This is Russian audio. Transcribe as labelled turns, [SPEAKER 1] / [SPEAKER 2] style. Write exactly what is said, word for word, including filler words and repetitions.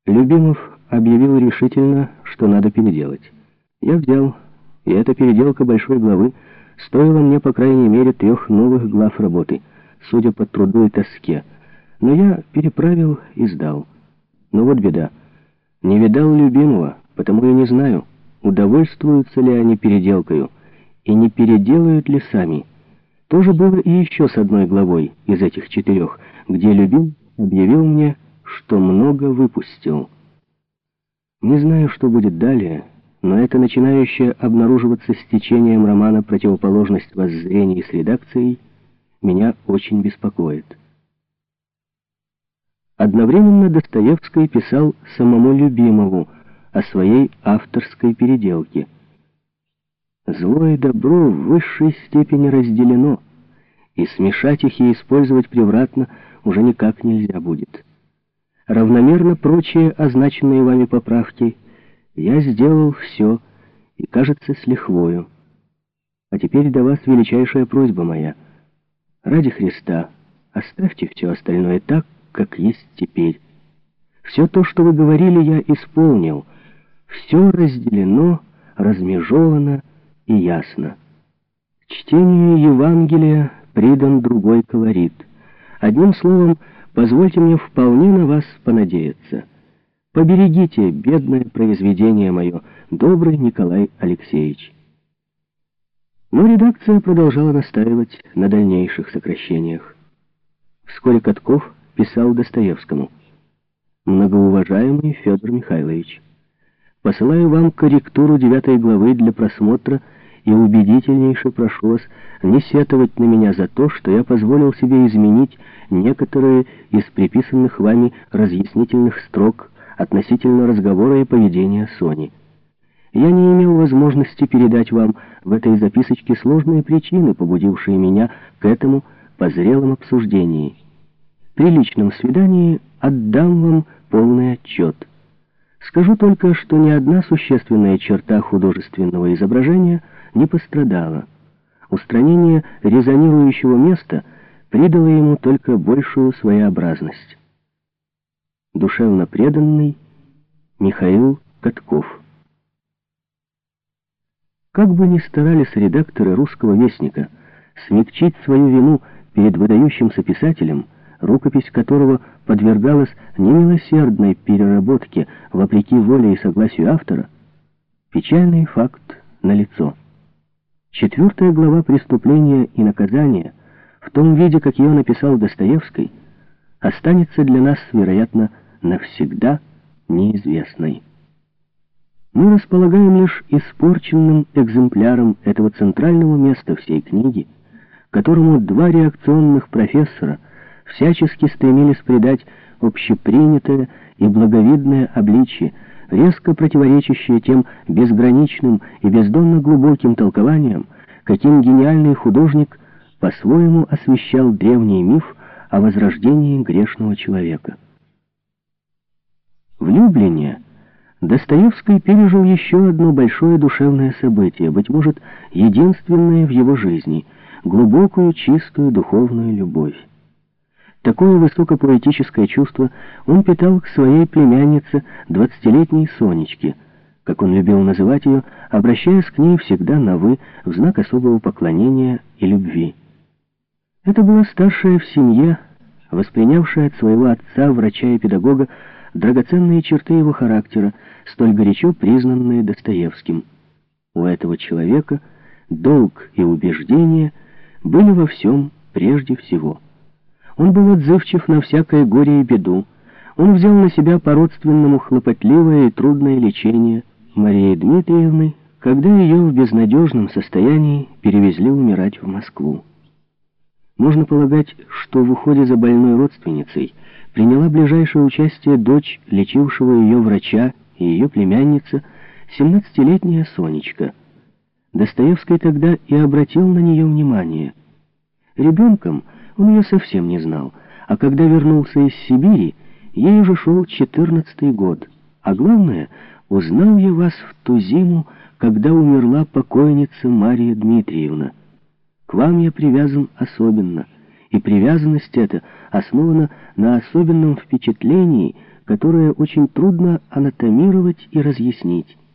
[SPEAKER 1] Любимов объявил решительно, что надо переделать. Я взял, и эта переделка большой главы стоила мне, по крайней мере, трех новых глав работы, судя по труду и тоске. Но я переправил и сдал. Но вот беда. Не видал Любимова, потому и не знаю, удовольствуются ли они переделкою, и не переделают ли сами. То же было и еще с одной главой из этих четырех, где Любимов объявил мне, что много выпустил. Не знаю, что будет далее, но это начинающее обнаруживаться с течением романа противоположность воззрений с редакцией меня очень беспокоит. Одновременно Достоевский писал самому Любимову о своей авторской переделке. Зло и добро в высшей степени разделено, и смешать их и использовать превратно уже никак нельзя будет. Равномерно прочие означенные вами поправки я сделал все, и, кажется, с лихвою. А теперь до вас величайшая просьба моя. Ради Христа, оставьте все остальное так, как есть теперь. Все то, что вы говорили, я исполнил. Все разделено, размежовано и ясно. Чтению Евангелия придан другой колорит. Одним словом, позвольте мне вполне на вас понадеяться. Поберегите бедное произведение мое, добрый Николай Алексеевич. Но редакция продолжала настаивать на дальнейших сокращениях. Вскоре Катков писал Достоевскому: «Многоуважаемый Федор Михайлович, посылаю вам корректуру девятой главы для просмотра и убедительнейше прошу вас не сетовать на меня за то, что я позволил себе изменить некоторые из приписанных вами разъяснительных строк относительно разговора и поведения Сони. Я не имел возможности передать вам в этой записочке сложные причины, побудившие меня к этому по зрелом обсуждении. При личном свидании отдам вам полный отчет. Скажу только, что ни одна существенная черта художественного изображения не пострадала. Устранение резонирующего места придало ему только большую своеобразность. Душевно преданный Михаил Катков». Как бы ни старались редакторы «Русского вестника» смягчить свою вину перед выдающимся писателем, рукопись которого подвергалась немилосердной переработке вопреки воле и согласию автора, печальный факт налицо. Четвертая глава «Преступления и наказания» в том виде, как ее написал Достоевский, останется для нас, вероятно, навсегда неизвестной. Мы располагаем лишь испорченным экземпляром этого центрального места всей книги, которому два реакционных профессора всячески стремились придать общепринятое и благовидное обличие, резко противоречащее тем безграничным и бездонно глубоким толкованиям, каким гениальный художник по-своему освещал древний миф о возрождении грешного человека. В Люблине Достоевский пережил еще одно большое душевное событие, быть может, единственное в его жизни — глубокую, чистую духовную любовь. Такое высокопоэтическое чувство он питал к своей племяннице, двадцатилетней Сонечке, как он любил называть ее, обращаясь к ней всегда на «вы» в знак особого поклонения и любви. Это была старшая в семье, воспринявшая от своего отца, врача и педагога, драгоценные черты его характера, столь горячо признанные Достоевским. У этого человека долг и убеждения были во всем прежде всего. Он был отзывчив на всякое горе и беду. Он взял на себя по-родственному хлопотливое и трудное лечение Марии Дмитриевны, когда ее в безнадежном состоянии перевезли умирать в Москву. Можно полагать, что в уходе за больной родственницей приняла ближайшее участие дочь лечившего ее врача и ее племянница, семнадцатилетняя Сонечка. Достоевский тогда и обратил на нее внимание. Ребенком он ее совсем не знал, а когда вернулся из Сибири, ей уже шел четырнадцатый год. А главное, узнал я вас в ту зиму, когда умерла покойница Мария Дмитриевна. К вам я привязан особенно, и привязанность эта основана на особенном впечатлении, которое очень трудно анатомировать и разъяснить.